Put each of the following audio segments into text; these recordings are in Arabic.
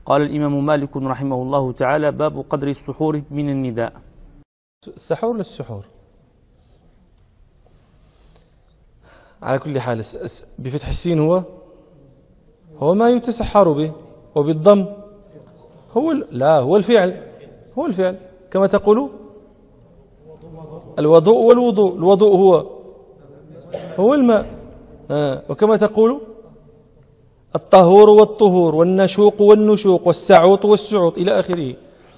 قال الإمام مالك رحمه الله تعالى: باب قدر السحور من النداء. السحور للسحور على كل حال. بفتح السين هو ما يتسحر به، وبالضم هو الفعل كما تقول الوضوء والوضوء. الوضوء هو الماء، وكما تقول الطهور والطهور، والنشوق والنشوق، والسعوط والسعوط إلى آخره.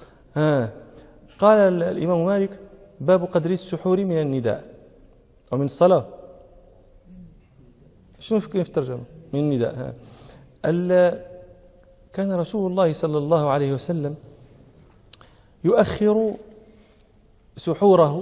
قال الإمام مالك: باب قدر السحور من النداء أو من الصلاة. شنو في الترجمة من النداء؟ كان رسول الله صلى الله عليه وسلم يؤخر سحوره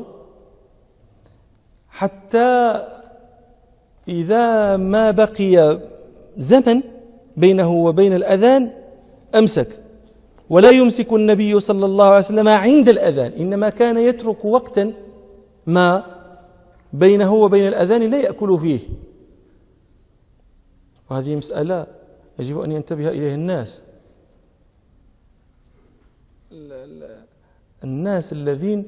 حتى إذا ما بقي زمن بينه وبين الأذان أمسك، ولا يمسك النبي صلى الله عليه وسلم عند الأذان، إنما كان يترك وقتا ما بينه وبين الأذان لا يأكل فيه. وهذه مسألة يجب أن ينتبه إليها الناس الذين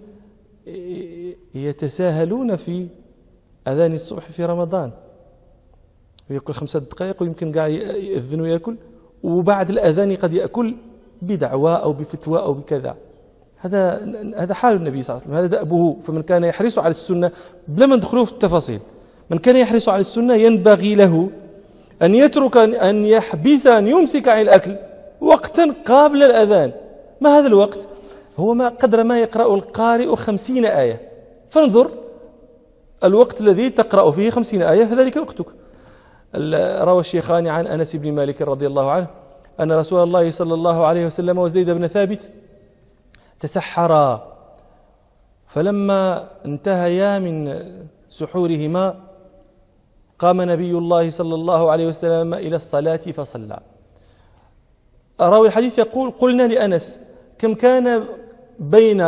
يتساهلون في أذان الصبح في رمضان، ويأكل 5 دقائق ويمكن قاعد يأذن ويأكل، وبعد الأذان قد يأكل بدعوى أو بفتوى أو بكذا. هذا حال النبي صلى الله عليه وسلم، هذا دأبه. فمن كان يحرص على السنة، بلا ما ندخلوا في التفاصيل، من كان يحرص على السنة ينبغي له أن يترك أن يحبس أن يمسك عن الأكل وقتا قبل الأذان. ما هذا الوقت؟ هو ما قدر ما يقرأ القارئ 50 آية، فانظر الوقت الذي تقرأ فيه 50 آية فذلك وقتك. روى الشيخان عن أنس بن مالك رضي الله عنه أن رسول الله صلى الله عليه وسلم وزيد بن ثابت تسحرا، فلما انتهيا من سحورهما قام نبي الله صلى الله عليه وسلم إلى الصلاة فصلى. راوي الحديث يقول: قلنا لأنس: كم كان بين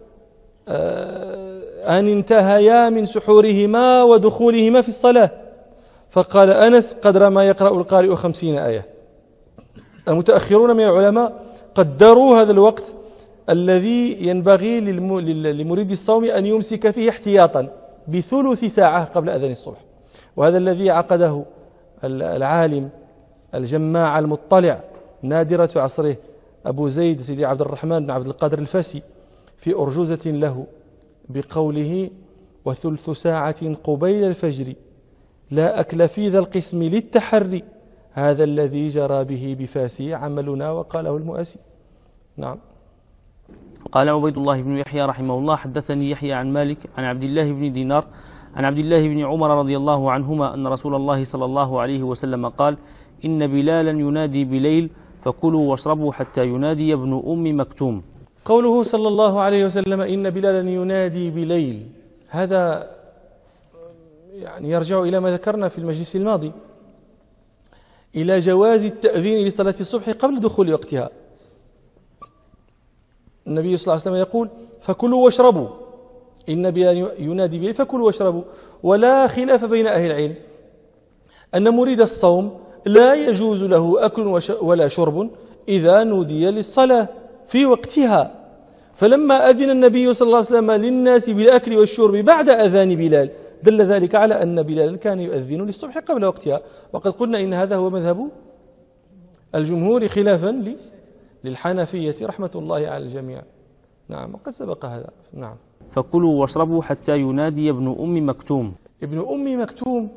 أن انتهيا من سحورهما ودخولهما في الصلاة؟ فقال أنس: قدر ما يقرأ القارئ 50 آية. المتأخرون من العلماء قدروا هذا الوقت الذي ينبغي لمريد الصوم أن يمسك فيه احتياطا ب3 ساعة قبل أذان الصبح. وهذا الذي عقده العالم الجماع المطلع نادرة عصره أبو زيد سيدي عبد الرحمن بن عبد القادر الفاسي في أرجوزة له بقوله: و3 ساعة قبيل الفجر لا أكل في ذا القسم للتحري، هذا الذي جرى به بفاسي عملنا وقاله المؤسي. نعم. قال عبيد الله بن يحيى رحمه الله: حدثني يحيى عن مالك عن عبد الله بن دينار عن عبد الله بن عمر رضي الله عنهما أن رسول الله صلى الله عليه وسلم قال: إن بلالا ينادي بليل فكلوا واشربوا حتى ينادي ابن أم مكتوم. قوله صلى الله عليه وسلم إن بلالا ينادي بليل، هذا يعني يرجع إلى ما ذكرنا في المجلس الماضي، إلى جواز التأذين لصلاة الصبح قبل دخول وقتها. النبي صلى الله عليه وسلم يقول: فكلوا واشربوا، إن بلالا ينادي بليل فكلوا واشربوا. ولا خلاف بين أهل العلم أن مريد الصوم لا يجوز له أكل ولا شرب إذا نودي للصلاة في وقتها. فلما أذن النبي صلى الله عليه وسلم للناس بالأكل والشرب بعد أذان بلال دل ذلك على أن بلال كان يؤذن للصبح قبل وقتها. وقد قلنا إن هذا هو مذهب الجمهور خلافا للحنفية رحمة الله على الجميع. نعم، وقد سبق هذا. نعم. فكلوا واشربوا حتى ينادي ابن أم مكتوم. ابن أم مكتوم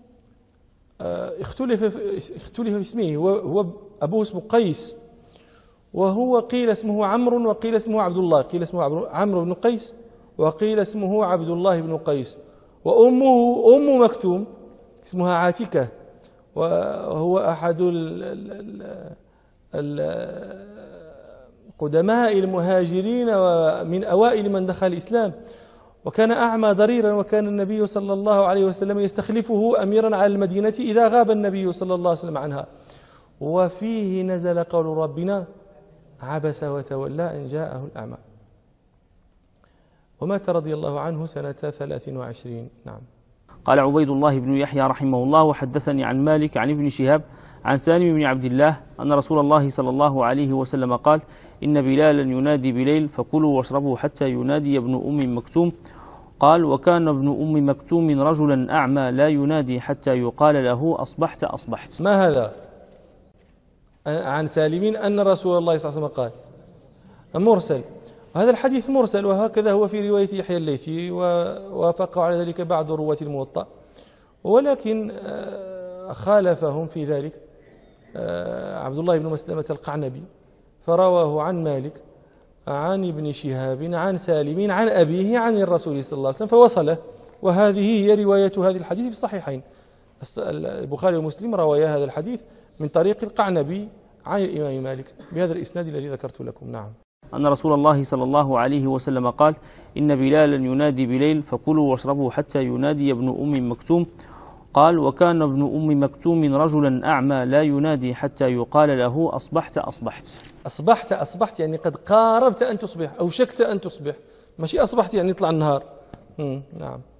اختلف في اسمه. هو أبوه اسمه قيس، وهو قيل اسمه عمرو وقيل اسمه عبد الله، قيل اسمه عمرو بن قيس وقيل اسمه عبد الله بن قيس. وأمه أم مكتوم اسمها عاتكة، وهو أحد قدماء المهاجرين ومن أوائل من دخل الإسلام، وكان أعمى ضريرا، وكان النبي صلى الله عليه وسلم يستخلفه أميرا على المدينة إذا غاب النبي صلى الله عليه وسلم عنها. وفيه نزل قول ربنا: عبس وتولى أن جاءه الأعمى. ومات رضي الله عنه سنة 23. نعم. قال عبيد الله بن يحيى رحمه الله: وحدثني عن مالك عن ابن شهاب عن سالم بن عبد الله أن رسول الله صلى الله عليه وسلم قال إن بلالا ينادي بليل فكلوا واشربوا حتى ينادي ابن أم مكتوم. قال وكان ابن أم مكتوم رجلا أعمى لا ينادي حتى يقال له أصبحت أصبحت. ما هذا؟ عن سالم أن رسول الله صلى الله عليه وسلم قال مرسل. هذا الحديث مرسل، وهكذا هو في رواية يحيى الليثي، ووافق على ذلك بعض رواة الموطأ، ولكن خالفهم في ذلك عبد الله بن مسلمة القعنبي، فرواه عن مالك عن ابن شهاب عن سالم عن أبيه عن الرسول صلى الله عليه وسلم فوصله. وهذه هي رواية هذا الحديث في الصحيحين، البخاري ومسلم روايا هذا الحديث من طريق القعنبي عن الإمام مالك بهذا الإسناد الذي ذكرت لكم. نعم. أن رسول الله صلى الله عليه وسلم قال إن بلالا ينادي بليل فكلوا واشربوا حتى ينادي ابن أم مكتوم. قال وكان ابن أم مكتوم رجلا أعمى لا ينادي حتى يقال له أصبحت أصبحت. أصبحت يعني قد قاربت أن تصبح أو شكت أن تصبح، ماشي أصبحت يعني يطلع النهار. نعم.